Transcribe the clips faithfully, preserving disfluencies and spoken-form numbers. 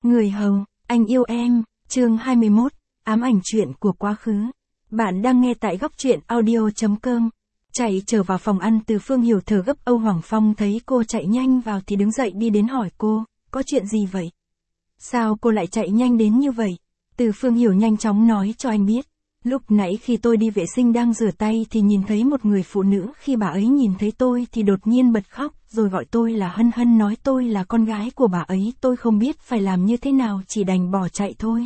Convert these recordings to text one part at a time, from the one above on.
Người hầu, anh yêu em, chương hai mươi mốt, ám ảnh chuyện của quá khứ. Bạn đang nghe tại góc truyện audio chấm com. Chạy trở vào phòng ăn, Từ Phương Hiểu thở gấp. Âu Hoàng Phong thấy cô chạy nhanh vào thì đứng dậy đi đến hỏi cô, có chuyện gì vậy? Sao cô lại chạy nhanh đến như vậy? Từ Phương Hiểu nhanh chóng nói cho anh biết. Lúc nãy khi tôi đi vệ sinh đang rửa tay thì nhìn thấy một người phụ nữ, khi bà ấy nhìn thấy tôi thì đột nhiên bật khóc, rồi gọi tôi là Hân Hân, nói tôi là con gái của bà ấy. Tôi không biết phải làm như thế nào, chỉ đành bỏ chạy thôi.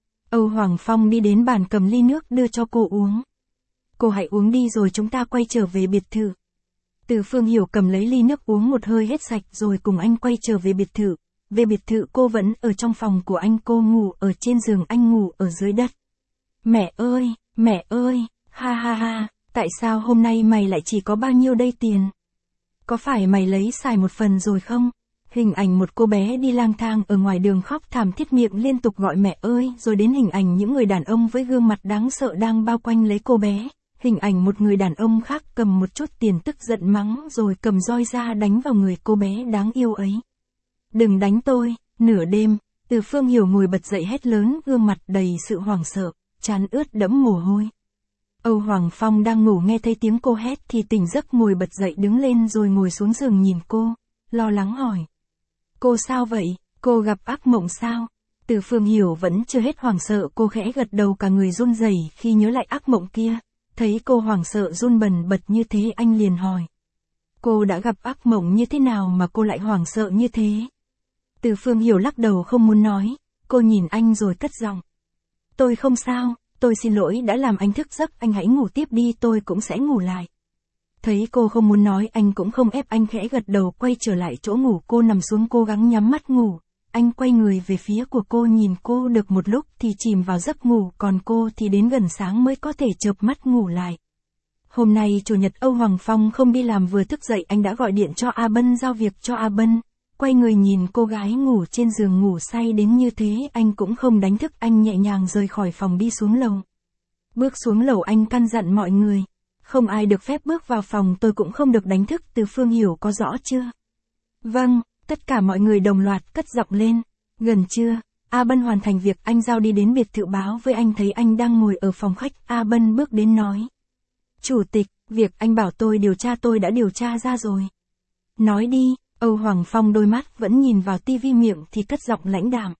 Âu Hoàng Phong đi đến bàn cầm ly nước đưa cho cô uống. Cô hãy uống đi rồi chúng ta quay trở về biệt thự. Từ Phương Hiểu cầm lấy ly nước uống một hơi hết sạch rồi cùng anh quay trở về biệt thự. Về biệt thự cô vẫn ở trong phòng của anh, cô ngủ ở trên giường, anh ngủ ở dưới đất. Mẹ ơi, mẹ ơi, ha ha ha, tại sao hôm nay mày lại chỉ có bao nhiêu đây tiền? Có phải mày lấy xài một phần rồi không? Hình ảnh một cô bé đi lang thang ở ngoài đường khóc thảm thiết, miệng liên tục gọi mẹ ơi, rồi đến hình ảnh những người đàn ông với gương mặt đáng sợ đang bao quanh lấy cô bé. Hình ảnh một người đàn ông khác cầm một chút tiền tức giận mắng rồi cầm roi ra đánh vào người cô bé đáng yêu ấy. Đừng đánh tôi. Nửa đêm, Từ Phương Hiểu ngồi bật dậy hét lớn, gương mặt đầy sự hoảng sợ, trán ướt đẫm mồ hôi. Âu Hoàng Phong đang ngủ nghe thấy tiếng cô hét thì tỉnh giấc, ngồi bật dậy đứng lên rồi ngồi xuống giường nhìn cô, lo lắng hỏi. Cô sao vậy, cô gặp ác mộng sao? Từ Phương Hiểu vẫn chưa hết hoảng sợ, cô khẽ gật đầu, cả người run rẩy khi nhớ lại ác mộng kia. Thấy cô hoảng sợ run bần bật như thế, anh liền hỏi. Cô đã gặp ác mộng như thế nào mà cô lại hoảng sợ như thế? Từ Phương Hiểu lắc đầu không muốn nói, cô nhìn anh rồi cất giọng. Tôi không sao, tôi xin lỗi đã làm anh thức giấc, anh hãy ngủ tiếp đi, tôi cũng sẽ ngủ lại. Thấy cô không muốn nói, anh cũng không ép, anh khẽ gật đầu quay trở lại chỗ ngủ. Cô nằm xuống cố gắng nhắm mắt ngủ, anh quay người về phía của cô, nhìn cô được một lúc thì chìm vào giấc ngủ, còn cô thì đến gần sáng mới có thể chợp mắt ngủ lại. Hôm nay chủ nhật, Âu Hoàng Phong không đi làm, vừa thức dậy anh đã gọi điện cho A Bân giao việc cho A Bân. Quay người nhìn cô gái ngủ trên giường ngủ say đến như thế, anh cũng không đánh thức, anh nhẹ nhàng rời khỏi phòng đi xuống lầu. Bước xuống lầu anh căn dặn mọi người. Không ai được phép bước vào phòng, tôi cũng không được đánh thức. Từ Phương Hiểu có rõ chưa? Vâng, tất cả mọi người đồng loạt cất giọng lên. Gần trưa, A Bân hoàn thành việc anh giao đi đến biệt thự báo với anh, thấy anh đang ngồi ở phòng khách, A Bân bước đến nói. Chủ tịch, việc anh bảo tôi điều tra tôi đã điều tra ra rồi. Nói đi. Âu Hoàng Phong đôi mắt vẫn nhìn vào tivi, miệng thì cất giọng lãnh đạm.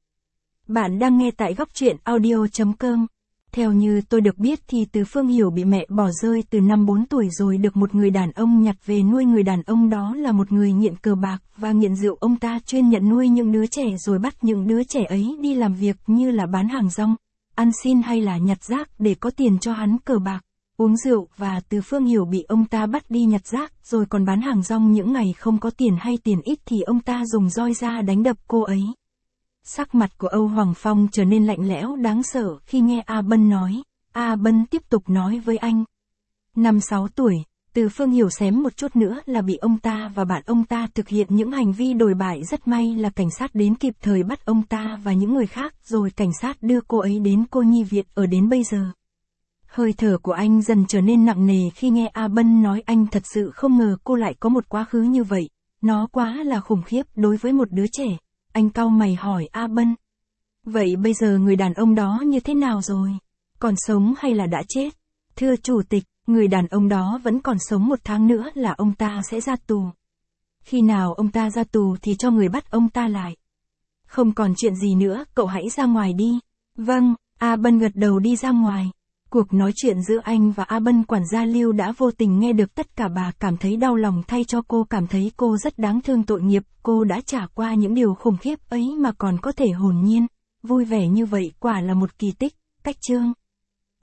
Bạn đang nghe tại góc truyện audio chấm com. Theo như tôi được biết thì Từ Phương Hiểu bị mẹ bỏ rơi từ năm bốn tuổi rồi được một người đàn ông nhặt về nuôi. Người đàn ông đó là một người nghiện cờ bạc và nghiện rượu. Ông ta chuyên nhận nuôi những đứa trẻ rồi bắt những đứa trẻ ấy đi làm việc như là bán hàng rong, ăn xin hay là nhặt rác để có tiền cho hắn cờ bạc, uống rượu. Và Từ Phương Hiểu bị ông ta bắt đi nhặt rác rồi còn bán hàng rong, những ngày không có tiền hay tiền ít thì ông ta dùng roi ra đánh đập cô ấy. Sắc mặt của Âu Hoàng Phong trở nên lạnh lẽo đáng sợ khi nghe A Bân nói. A Bân tiếp tục nói với anh. Năm sáu tuổi, Từ Phương Hiểu xém một chút nữa là bị ông ta và bạn ông ta thực hiện những hành vi đồi bại. Rất may là cảnh sát đến kịp thời bắt ông ta và những người khác, rồi cảnh sát đưa cô ấy đến cô nhi viện ở đến bây giờ. Hơi thở của anh dần trở nên nặng nề khi nghe A Bân nói. Anh thật sự không ngờ cô lại có một quá khứ như vậy. Nó quá là khủng khiếp đối với một đứa trẻ. Anh cau mày hỏi A Bân. Vậy bây giờ người đàn ông đó như thế nào rồi? Còn sống hay là đã chết? Thưa chủ tịch, người đàn ông đó vẫn còn sống, một tháng nữa là ông ta sẽ ra tù. Khi nào ông ta ra tù thì cho người bắt ông ta lại. Không còn chuyện gì nữa, cậu hãy ra ngoài đi. Vâng, A Bân gật đầu đi ra ngoài. Cuộc nói chuyện giữa anh và A Bân, quản gia Lưu đã vô tình nghe được tất cả. Bà cảm thấy đau lòng thay cho cô, cảm thấy cô rất đáng thương, tội nghiệp. Cô đã trải qua những điều khủng khiếp ấy mà còn có thể hồn nhiên, vui vẻ như vậy, quả là một kỳ tích. Cách chương